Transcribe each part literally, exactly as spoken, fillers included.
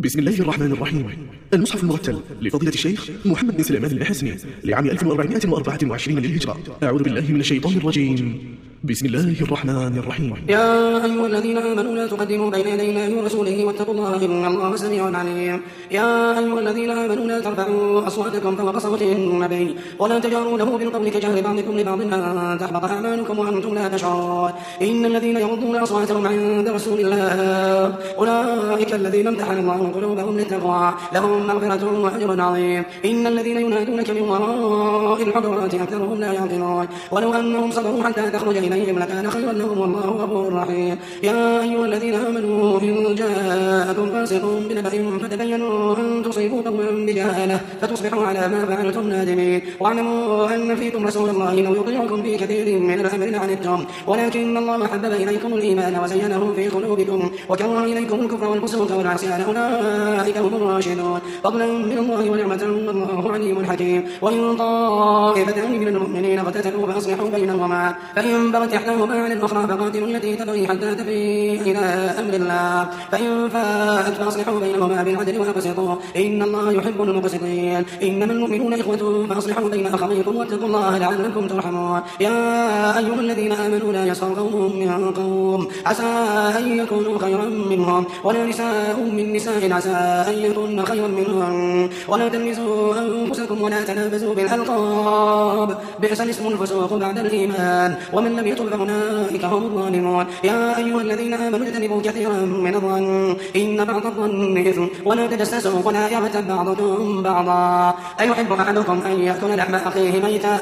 بسم الله الرحمن الرحيم. المصحف المرتل لفضيلة الشيخ محمد بن سليمان المحاسني لعام ألف وأربعمائة وأربعة وعشرين للهجرة. أعوذ بالله من الشيطان الرجيم. بسم الله الرحمن الرحيم. يا أيها الذين آمنوا لا تقدموا بين يدي الله ورسوله واتقوا الله إن الله سميع عليم. يا أيها الذين آمنوا لا ترفعوا أصواتكم فوق صوت النبي ولا تجهروا له بالقول كجهر بعضكم لبعض أن تحبط أعمالكم وأنتم لا تشعرون. إن الذين يغضون أصواتهم عند رسول الله أولئك الذين امتحن الله قلوبهم للتقوى لهم مغفرة وأجر عظيم. إن الذين ينادونك من وراء الحجرات أكثرهم لا يعقلون. ولو أنهم صبروا حتى تخرج إليهم لكان خيرا لهم والله غفور رحيم. يا أيها الذين آمنوا إن جاءكم فاسق بنبأ فتبينوا أن تصيبوا قوما بجهالة فتصبحوا على ما فعلتم نادمين. واعلموا أن فيكم رسول الله لو يطيعكم في كثير من الأمر لعنتم ولكن الله حبب إليكم الإيمان وزينه في قلوبكم وكره إليكم الكفر والفسوق والعصيان أولئك هم الراشدون. فضلا من الله ونعمة والله عليم حكيم. وإن طائفتان من المؤمنين اقتتلوا فأصلحوا بينهما فإن بغت إحداهما على الأخرى فقاتلوا التي تبغي حتى تفيء إلى أمر الله فإن فاءت فأصلحوا بينهما بالعدل وأقسطوا إن الله يحب المقسطين. إنما المؤمنون إخوة فأصلحوا بين أخويكم واتقوا الله لعلكم ترحمون. يا أيها الذين آمنوا لا يسخر قوم من قوم عسى أن يكونوا خيرا منهم ولا نساء من نساء عسى أن يكون خيرا منهم ولا تلمزوا أنفسكم ولا تنابزوا بالألقاب بئس الاسم الفسوق بعد الإيمان ومن لم يتب فأولئك هم الظالمون. يا أيها الذين آمنوا اجتنبوا كثيرا من الظن إن بعض الظن إثم ولا تجسسوا ولا يغتب بعضكم بعضا أيحب أحدكم أن يأكل لحم أخيه ميتا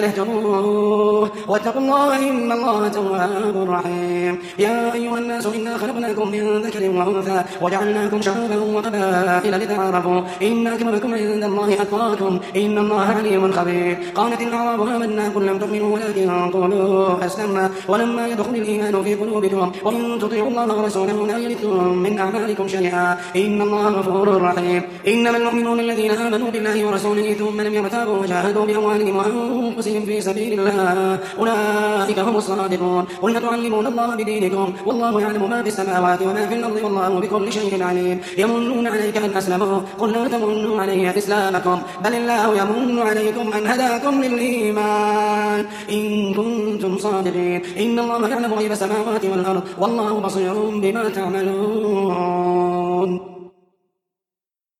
فكرهتموه واتقوا الله إن الله تواب رحيم. يا أيها الناس إنا خلقناكم من ذكر وأنثى وجعلناكم شعوبا وقبائل لتعارفوا إن أكرمكم عند الله أتقاكم إن الله عليم خبير. قالت الأعراب آمنا قل لم تؤمنوا ولكن قولوا أسلمنا ولما يدخل الإيمان في قلوبكم وإن تطيعوا الله ورسوله لا يلدكم من أعمالكم شيئا إن الله غفور رحيم. إنما المؤمنون الذين آمنوا بالله ورسوله ثم لم يرتابوا وجاهدوا بأموالهم وأنفسهم في سبيل الله أولئك هم الصادقون. قل تعلمون الله بدينكم والله يعلم ما في السماوات وما في الأرض والله بكل شيء عليم. يمنون عليك أن أسلموا قل لا تمنوا علي إسلامكم بل الله يمن عليكم أن هداكم للإيمان إن كنتم صادقين. إن الله يعلم غيب السماوات والأرض والله بصير بما تعملون.